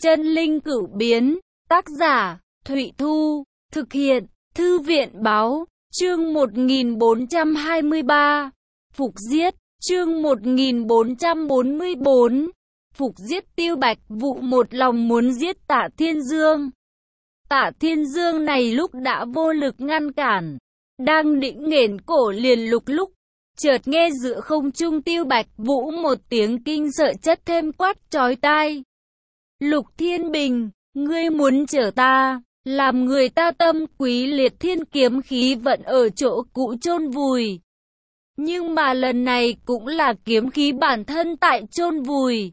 Chân linh cửu biến, tác giả, Thụy Thu, thực hiện, Thư viện báo, chương 1423, Phục giết, chương 1444, Phục giết Tiêu Bạch Vũ một lòng muốn giết Tạ Thiên Dương. Tạ Thiên Dương này lúc đã vô lực ngăn cản, đang định nghển cổ liền lúc, chợt nghe giữa không trung Tiêu Bạch Vũ một tiếng kinh sợ chất thêm quát chói tai. Lục Thiên Bình, ngươi muốn chở ta, làm người ta tâm quý liệt thiên kiếm khí vận ở chỗ cũ chôn vùi. Nhưng mà lần này cũng là kiếm khí bản thân tại chôn vùi.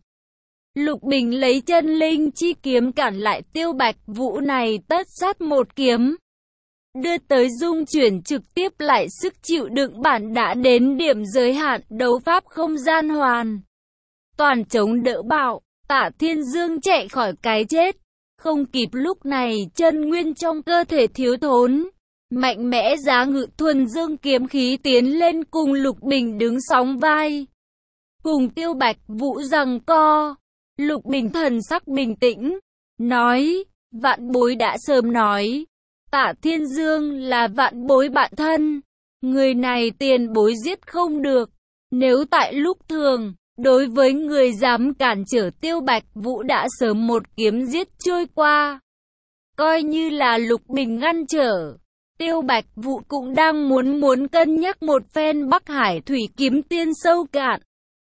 Lục Bình lấy chân linh chi kiếm cản lại Tiêu Bạch Vũ này tất sát một kiếm. Đưa tới dung chuyển trực tiếp lại sức chịu đựng bản đã đến điểm giới hạn đấu pháp không gian hoàn. Toàn chống đỡ bạo, Tạ Thiên Dương chạy khỏi cái chết. Không kịp lúc này chân nguyên trong cơ thể thiếu thốn. Mạnh mẽ giá ngự thuần dương kiếm khí tiến lên cùng Lục Bình đứng sóng vai. Cùng Tiêu Bạch Vũ giằng co. Lục Bình thần sắc bình tĩnh, nói, vạn bối đã sớm nói. Tạ Thiên Dương là vạn bối bạn thân. Người này tiền bối giết không được. Nếu tại lúc thường, đối với người dám cản trở Tiêu Bạch Vũ đã sớm một kiếm giết trôi qua. Coi như là Lục Bình ngăn trở. Tiêu Bạch Vũ cũng đang muốn cân nhắc một phen Bắc Hải thủy kiếm tiên sâu cạn.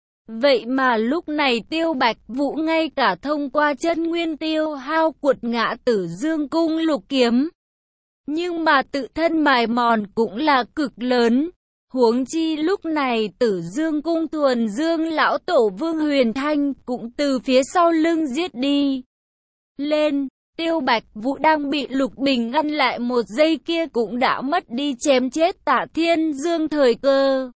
Vậy mà lúc này Tiêu Bạch Vũ ngay cả thông qua chân nguyên tiêu hao cuột ngã Tử Dương cung lục kiếm. Nhưng mà tự thân mài mòn cũng là cực lớn. Huống chi lúc này Tử Dương cung thuần dương lão tổ Vương Huyền Thanh cũng từ phía sau lưng giết đi. Lên, Tiêu Bạch Vũ đang bị Lục Bình ngăn lại một giây kia cũng đã mất đi chém chết Tạ Thiên Dương thời cơ.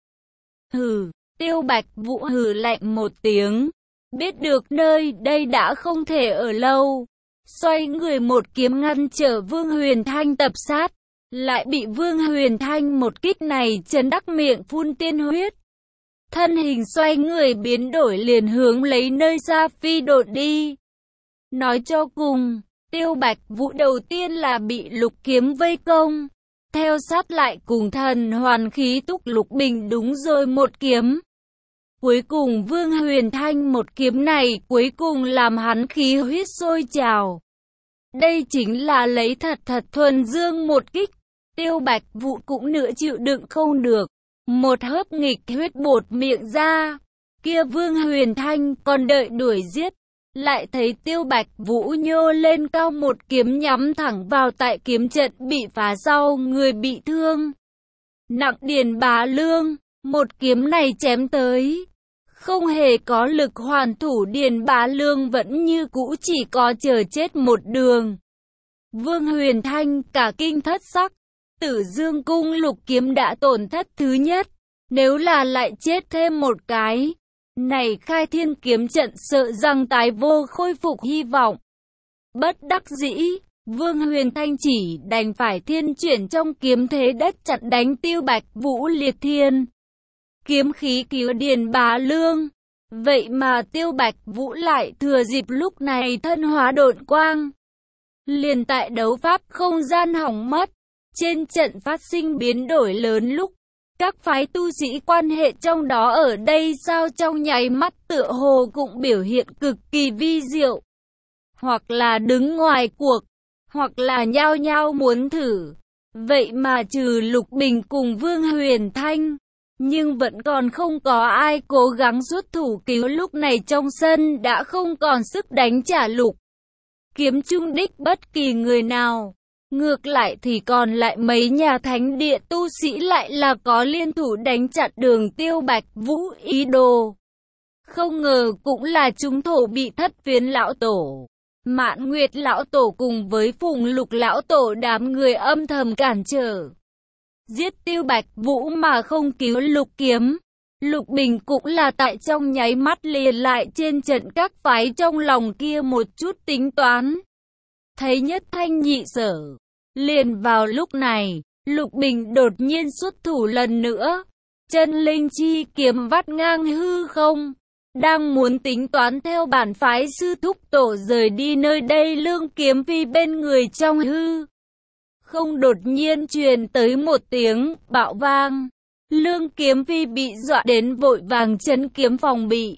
Hừ, Tiêu Bạch Vũ hừ lạnh một tiếng. Biết được nơi đây đã không thể ở lâu. Xoay người một kiếm ngăn trở Vương Huyền Thanh tập sát. Lại bị Vương Huyền Thanh một kích này chấn đắc miệng phun tiên huyết. Thân hình xoay người biến đổi liền hướng lấy nơi xa phi độn đi. Nói cho cùng, Tiêu Bạch Vũ đầu tiên là bị Lục kiếm vây công. Theo sát lại cùng thần hoàn khí túc Lục Bình đúng rồi một kiếm. Cuối cùng Vương Huyền Thanh một kiếm này cuối cùng làm hắn khí huyết sôi trào. Đây chính là lấy thật thuần dương một kích. Tiêu Bạch Vũ cũng nửa chịu đựng không được. Một hớp nghịch huyết bột miệng ra. Kia Vương Huyền Thanh còn đợi đuổi giết. Lại thấy Tiêu Bạch Vũ nhô lên cao một kiếm nhắm thẳng vào tại kiếm trận bị phá sau người bị thương. Nặng Điền Bá Lương. Một kiếm này chém tới. Không hề có lực hoàn thủ Điền Bá Lương vẫn như cũ chỉ có chờ chết một đường. Vương Huyền Thanh cả kinh thất sắc. Tử Dương cung lục kiếm đã tổn thất thứ nhất. Nếu là lại chết thêm một cái. Này khai thiên kiếm trận sợ rằng tái vô khôi phục hy vọng. Bất đắc dĩ, Vương Huyền Thanh chỉ đành phải thiên chuyển trong kiếm thế đất chặn đánh Tiêu Bạch Vũ liệt thiên. Kiếm khí cứu Điền Bá Lương. Vậy mà Tiêu Bạch Vũ lại thừa dịp lúc này thân hóa độn quang. Liền tại đấu pháp không gian hỏng mất. Trên trận phát sinh biến đổi lớn lúc. Các phái tu sĩ quan hệ trong đó ở đây sao trong nháy mắt tựa hồ cũng biểu hiện cực kỳ vi diệu. Hoặc là đứng ngoài cuộc. Hoặc là nhao nhao muốn thử. Vậy mà trừ Lục Bình cùng Vương Huyền Thanh. Nhưng vẫn còn không có ai cố gắng xuất thủ cứu lúc này trong sân đã không còn sức đánh trả Lục kiếm trung đích bất kỳ người nào. Ngược lại thì còn lại mấy nhà thánh địa tu sĩ lại là có liên thủ đánh chặn đường Tiêu Bạch Vũ ý đồ. Không ngờ cũng là chúng thổ bị Thất Phiến lão tổ, Mạn Nguyệt lão tổ cùng với Phùng Lục lão tổ đám người âm thầm cản trở. Giết Tiêu Bạch Vũ mà không cứu Lục kiếm. Lục Bình cũng là tại trong nháy mắt liền lại trên trận các phái trong lòng kia một chút tính toán. Thấy nhất thanh nhị sở. Liền vào lúc này, Lục Bình đột nhiên xuất thủ lần nữa. Chân linh chi kiếm vắt ngang hư không. đang muốn tính toán theo bản phái sư thúc tổ rời đi nơi đây. Lương Kiếm Phi bên người trong hư không đột nhiên truyền tới một tiếng bạo vang. Lương Kiếm Phi bị dọa đến vội vàng chấn kiếm phòng bị.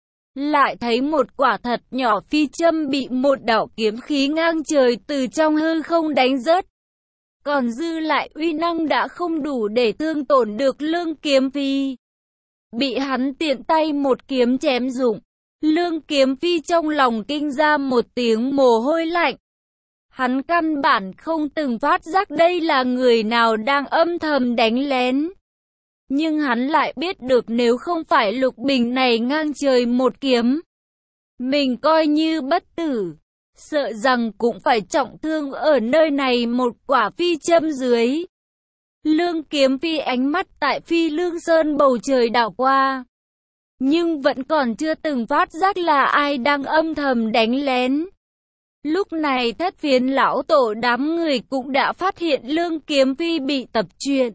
Lại thấy một quả thật nhỏ phi châm bị một đạo kiếm khí ngang trời từ trong hư không đánh rớt. Còn dư lại uy năng đã không đủ để thương tổn được Lương Kiếm Phi. Bị hắn tiện tay một kiếm chém rụng. Lương Kiếm Phi trong lòng kinh ra một tiếng mồ hôi lạnh. Hắn căn bản không từng phát giác đây là người nào đang âm thầm đánh lén. Nhưng hắn lại biết được nếu không phải Lục Bình này ngang trời một kiếm, mình coi như bất tử, sợ rằng cũng phải trọng thương ở nơi này một quả phi châm dưới. Lương Kiếm Phi ánh mắt tại Phi Lương Sơn bầu trời đảo qua, nhưng vẫn còn chưa từng phát giác là ai đang âm thầm đánh lén. Lúc này Thất Phiến lão tổ đám người cũng đã phát hiện Lương Kiếm Phi bị tập chuyện.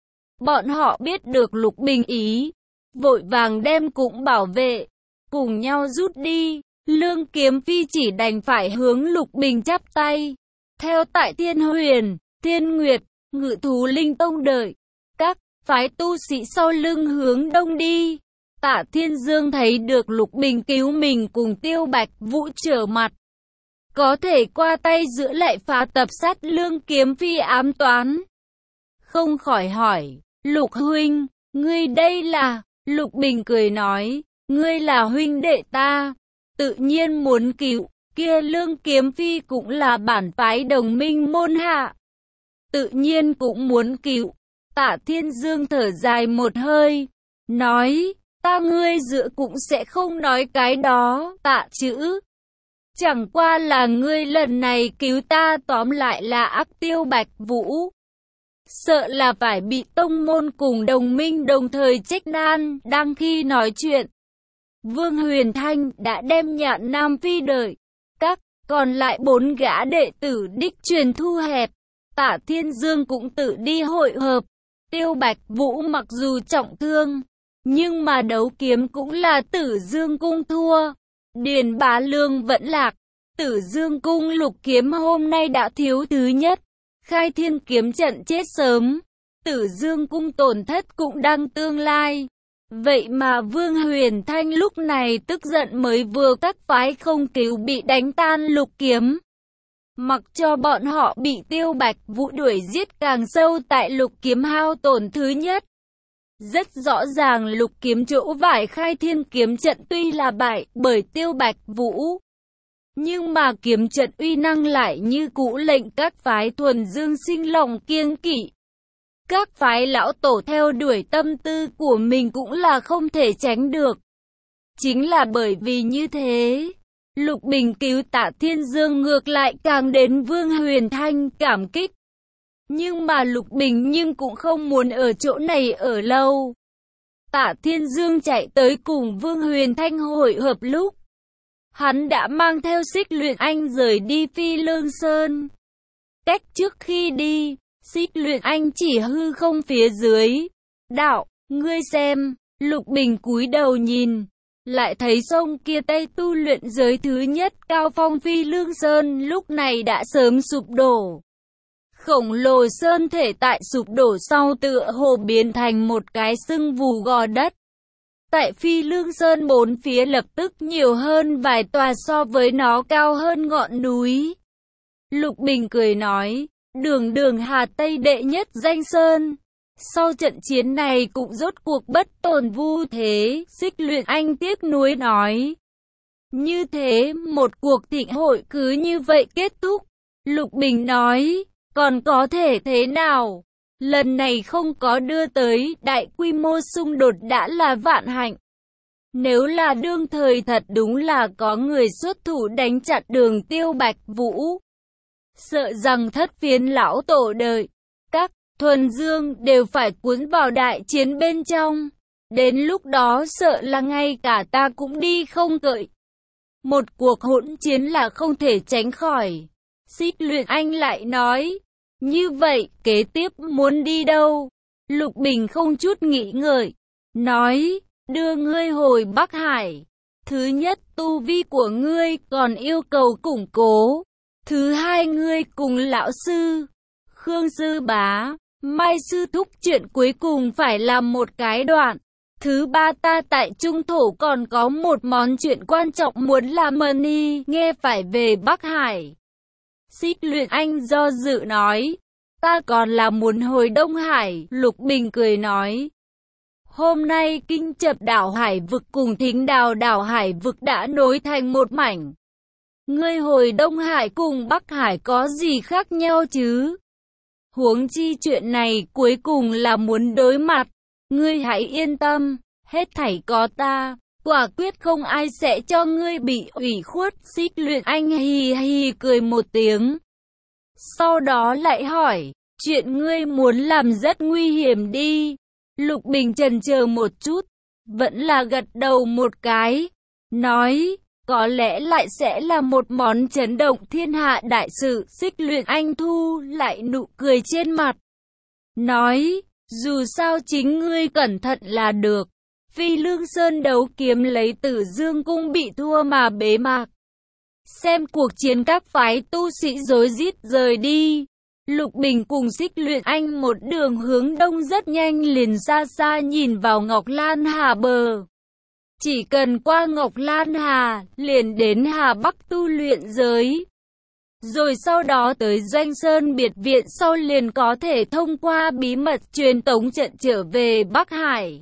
Bọn họ biết được Lục Bình ý, vội vàng đem cũng bảo vệ, cùng nhau rút đi. Lương Kiếm Phi chỉ đành phải hướng Lục Bình chắp tay. Theo tại Thiên Huyền, Thiên Nguyệt, Ngự Thú Linh Tông đợi các phái tu sĩ sau lưng hướng đông đi. Tạ Thiên Dương thấy được Lục Bình cứu mình cùng Tiêu Bạch Vũ trở mặt, có thể qua tay giữa lại phá tập sát Lương Kiếm Phi ám toán. Không khỏi hỏi, Lục huynh, ngươi đây là... Lục Bình cười nói, ngươi là huynh đệ ta, tự nhiên muốn cứu. Kia Lương Kiếm Phi cũng là bản phái đồng minh môn hạ, tự nhiên cũng muốn cứu. Tạ Thiên Dương thở dài một hơi, nói, ta ngươi giữa cũng sẽ không nói cái đó, Tạ chữ. Chẳng qua là ngươi lần này cứu ta tóm lại là ác Tiêu Bạch Vũ. Sợ là phải bị tông môn cùng đồng minh đồng thời trách nan. Đang khi nói chuyện, Vương Huyền Thanh đã đem Nhạn Nam Phi đợi các còn lại 4 gã đệ tử đích truyền thu hẹp. Tạ Thiên Dương cũng tự đi hội hợp. Tiêu Bạch Vũ mặc dù trọng thương, nhưng mà đấu kiếm cũng là Tử Dương Cung thua. Điền Bá Lương vẫn lạc. Tử Dương Cung lục kiếm hôm nay đã thiếu thứ nhất. Khai Thiên kiếm trận chết sớm. Tử Dương Cung tổn thất cũng đang tương lai. Vậy mà Vương Huyền Thanh lúc này tức giận mới vừa các phái không cứu bị đánh tan lục kiếm. Mặc cho bọn họ bị Tiêu Bạch Vũ đuổi giết càng sâu tại lục kiếm hao tổn thứ nhất. Rất rõ ràng lục kiếm chỗ vải Khai Thiên kiếm trận tuy là bại bởi Tiêu Bạch Vũ, nhưng mà kiếm trận uy năng lại như cũ lệnh các phái thuần dương sinh lòng kiêng kỵ. Các phái lão tổ theo đuổi tâm tư của mình cũng là không thể tránh được. Chính là bởi vì như thế, Lục Bình cứu Tạ Thiên Dương ngược lại càng đến Vương Huyền Thanh cảm kích. Nhưng mà Lục Bình nhưng cũng không muốn ở chỗ này ở lâu. Tạ Thiên Dương chạy tới cùng Vương Huyền Thanh hội hợp lúc, hắn đã mang theo Xích Luyện Anh rời đi Phi Lương Sơn. Cách trước khi đi, Xích Luyện Anh chỉ hư không phía dưới. Đạo, ngươi xem, Lục Bình cúi đầu nhìn, lại thấy sông kia Tây tu luyện giới thứ nhất cao phong Phi Lương Sơn lúc này đã sớm sụp đổ. Khổng lồ sơn thể tại sụp đổ sau tựa hồ biến thành một cái sưng vù gò đất. Tại Phi Lương Sơn bốn phía lập tức nhiều hơn vài tòa so với nó cao hơn ngọn núi. Lục Bình cười nói, đường Hà Tây đệ nhất danh sơn. Sau trận chiến này cũng rốt cuộc bất tồn vu thế. Xích Luyện Anh tiếc nuối nói, như thế một cuộc thịnh hội cứ như vậy kết thúc. Lục Bình nói, còn có thể thế nào? Lần này không có đưa tới đại quy mô xung đột đã là vạn hạnh. Nếu là đương thời thật đúng là có người xuất thủ đánh chặn đường Tiêu Bạch Vũ, sợ rằng Thất Phiến lão tổ đợi các thuần dương đều phải cuốn vào đại chiến bên trong. Đến lúc đó sợ là ngay cả ta cũng đi không cậy. Một cuộc hỗn chiến là không thể tránh khỏi. Xích Luyện Anh lại nói, như vậy kế tiếp muốn đi đâu? Lục Bình không chút nghĩ ngợi, nói, đưa ngươi hồi Bắc Hải. Thứ nhất, tu vi của ngươi còn yêu cầu củng cố. Thứ hai, ngươi cùng lão sư, Khương sư bá, Mai sư thúc chuyện cuối cùng phải làm một cái đoạn. Thứ ba, ta tại Trung Thổ còn có một món chuyện quan trọng muốn làm Mani, nghe phải về Bắc Hải. Xích Luyện Anh do dự nói, ta còn là muốn hồi Đông Hải. Lục Bình cười nói, hôm nay Kinh Chập đảo Hải vực cùng Thính Đào đảo Hải vực đã nối thành một mảnh. Ngươi hồi Đông Hải cùng Bắc Hải có gì khác nhau chứ? Huống chi chuyện này cuối cùng là muốn đối mặt. Ngươi hãy yên tâm, hết thảy có ta, quả quyết không ai sẽ cho ngươi bị ủy khuất. Xích Luyện Anh hì hì cười một tiếng. Sau đó lại hỏi, chuyện ngươi muốn làm rất nguy hiểm đi. Lục Bình chần chờ một chút, vẫn là gật đầu một cái, nói, có lẽ lại sẽ là một món chấn động thiên hạ đại sự. Xích Luyện Anh thu lại nụ cười trên mặt, nói, dù sao chính ngươi cẩn thận là được. Phi Lương Sơn đấu kiếm lấy Tử Dương cung bị thua mà bế mạc. Xem cuộc chiến các phái tu sĩ rối rít rời đi. Lục Bình cùng Xích Luyện Anh một đường hướng đông rất nhanh liền xa xa nhìn vào Ngọc Lan Hà bờ. Chỉ cần qua Ngọc Lan Hà, liền đến Hà Bắc tu luyện giới. Rồi sau đó tới Doanh Sơn biệt viện, sau liền có thể thông qua bí mật truyền tống trận trở về Bắc Hải.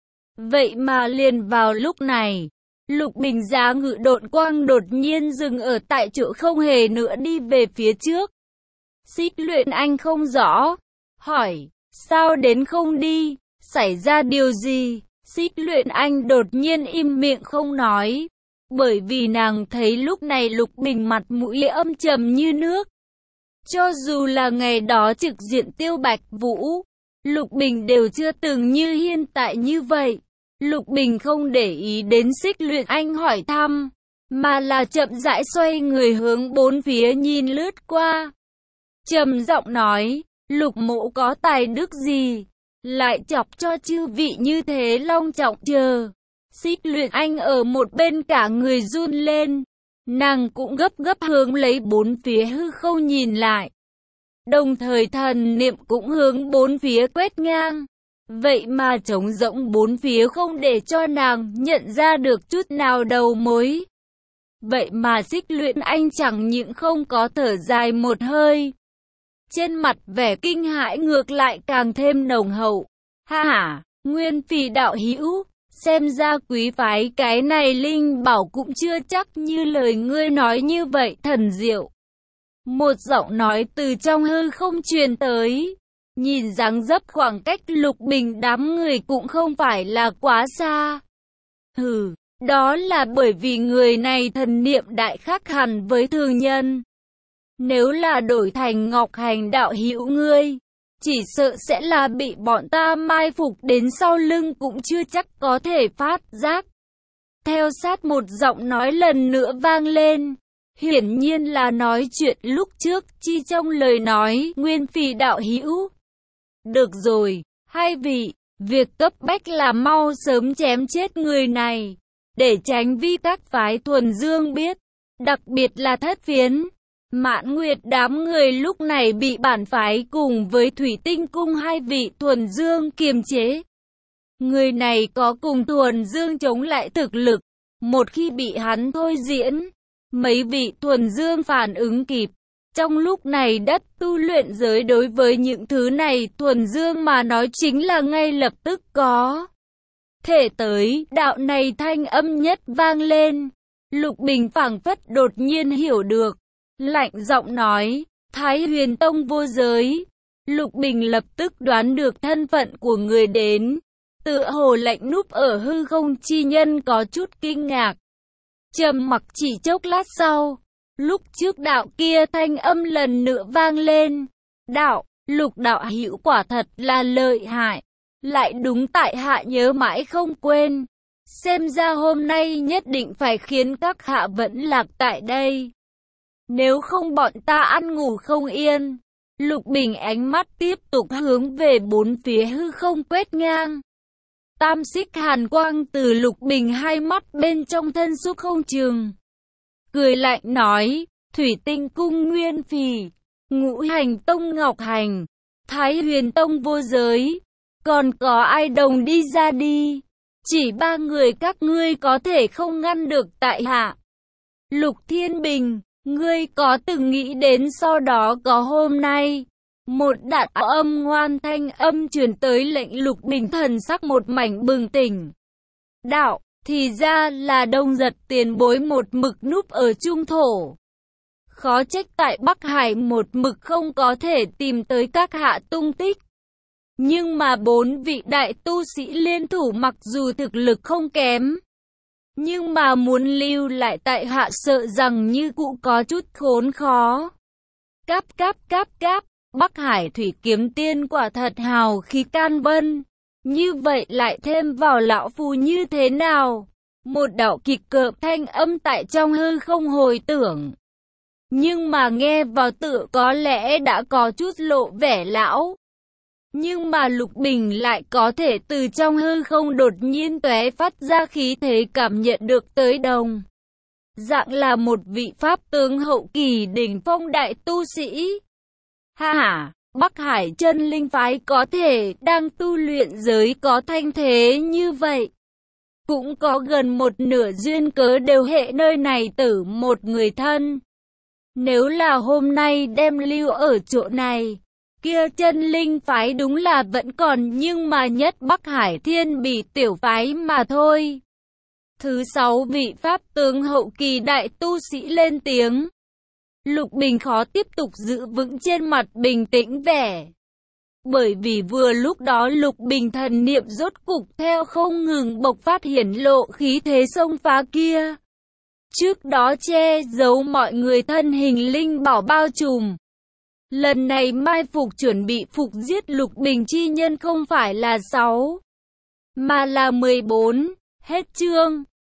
Vậy mà liền vào lúc này, Lục Bình giá ngự độn quang đột nhiên dừng ở tại chỗ không hề nữa đi về phía trước. Xích Luyện Anh không rõ, hỏi, sao đến không đi, xảy ra điều gì? Xích Luyện Anh đột nhiên im miệng không nói, bởi vì nàng thấy lúc này Lục Bình mặt mũi âm trầm như nước. Cho dù là ngày đó trực diện Tiêu Bạch Vũ, Lục Bình đều chưa từng như hiện tại như vậy. Lục Bình không để ý đến Xích Luyện Anh hỏi thăm, mà là chậm rãi xoay người hướng bốn phía nhìn lướt qua. Trầm giọng nói, Lục mộ có tài đức gì, lại chọc cho chư vị như thế long trọng chờ. Xích Luyện Anh ở một bên cả người run lên, nàng cũng gấp gấp hướng lấy bốn phía hư không nhìn lại. Đồng thời thần niệm cũng hướng bốn phía quét ngang. Vậy mà trống rỗng bốn phía không để cho nàng nhận ra được chút nào đầu mối. Vậy mà Xích Luyện Anh chẳng những không có thở dài một hơi. Trên mặt vẻ kinh hãi ngược lại càng thêm nồng hậu. Ha ha, Nguyên Phỉ đạo hữu, xem ra quý phái cái này linh bảo cũng chưa chắc như lời ngươi nói như vậy. Thần diệu. Một giọng nói từ trong hư không truyền tới. Nhìn dáng dấp khoảng cách Lục Bình đám người cũng không phải là quá xa. Hừ, đó là bởi vì người này thần niệm đại khác hẳn với thường nhân. Nếu là đổi thành Ngọc Hành đạo hữu ngươi, chỉ sợ sẽ là bị bọn ta mai phục đến sau lưng cũng chưa chắc có thể phát giác. Theo sát một giọng nói lần nữa vang lên. Hiển nhiên là nói chuyện lúc trước, chi trong lời nói Nguyên Phỉ đạo hữu. Được rồi, hai vị, việc cấp bách là mau sớm chém chết người này, để tránh vi các phái thuần dương biết, đặc biệt là Thất Phiến, Mãn Nguyệt đám người lúc này bị bản phái cùng với Thủy Tinh cung hai vị thuần dương kiềm chế. Người này có cùng thuần dương chống lại thực lực, một khi bị hắn thôi diễn, mấy vị thuần dương phản ứng kịp. Trong lúc này đất tu luyện giới đối với những thứ này thuần dương mà nói chính là ngay lập tức có thể tới. Đạo này thanh âm nhất vang lên. Lục Bình phảng phất đột nhiên hiểu được. Lạnh giọng nói, Thái Huyền Tông vô giới. Lục Bình lập tức đoán được thân phận của người đến. Tựa hồ lạnh núp ở hư không chi nhân có chút kinh ngạc. Trầm mặc chỉ chốc lát sau. Lúc trước đạo kia thanh âm lần nữa vang lên. Đạo, Lục đạo hữu quả thật là lợi hại. Lại đúng tại hạ nhớ mãi không quên. Xem ra hôm nay nhất định phải khiến các hạ vẫn lạc tại đây. Nếu không bọn ta ăn ngủ không yên. Lục Bình ánh mắt tiếp tục hướng về bốn phía hư không quét ngang. tam xích hàn quang từ Lục Bình hai mắt bên trong thân xúc không chừng. Cười lạnh nói, Thủy Tinh Cung Nguyên Phỉ, Ngũ Hành Tông Ngọc Hành, Thái Huyền Tông Vô Giới, còn có ai đồng đi ra đi. Chỉ ba người các ngươi có thể không ngăn được tại hạ. Lục Thiên Bình, ngươi có từng nghĩ đến sau đó có hôm nay? Một đạn âm ngoan thanh âm truyền tới lệnh Lục Bình thần sắc một mảnh bừng tỉnh. Đạo, thì ra là Đông Giật tiền bối một mực núp ở trung thổ. Khó trách tại Bắc Hải một mực không có thể tìm tới các hạ tung tích. Nhưng mà 4 vị đại tu sĩ liên thủ mặc dù thực lực không kém, nhưng mà muốn lưu lại tại hạ sợ rằng như cũ có chút khốn khó. Cáp, Bắc Hải Thủy Kiếm Tiên quả thật hào khí can vân. Như vậy lại thêm vào lão phu như thế nào? Một đạo kịch cợm thanh âm tại trong hư không hồi tưởng. Nhưng mà nghe vào tựa có lẽ đã có chút lộ vẻ lão. Nhưng mà Lục Bình lại có thể từ trong hư không đột nhiên tóe phát ra khí thế cảm nhận được tới đồng. Dạng là một vị pháp tướng hậu kỳ đỉnh phong đại tu sĩ. Ha ha, Bắc Hải chân linh phái có thể đang tu luyện giới có thanh thế như vậy. Cũng có gần một nửa duyên cớ đều hệ nơi này tử một người thân. Nếu là hôm nay đem lưu ở chỗ này, kia chân linh phái đúng là vẫn còn nhưng mà nhất Bắc Hải Thiên Bỉ tiểu phái mà thôi. Thứ 6 vị pháp tướng hậu kỳ đại tu sĩ lên tiếng. Lục Bình khó tiếp tục giữ vững trên mặt bình tĩnh vẻ. Bởi vì vừa lúc đó Lục Bình thần niệm rốt cục theo không ngừng bộc phát hiển lộ khí thế xông phá kia. Trước đó che giấu mọi người thân hình linh bảo bao trùm. Lần này mai phục chuẩn bị phục giết Lục Bình chi nhân không phải là 6, mà là 14. Hết chương.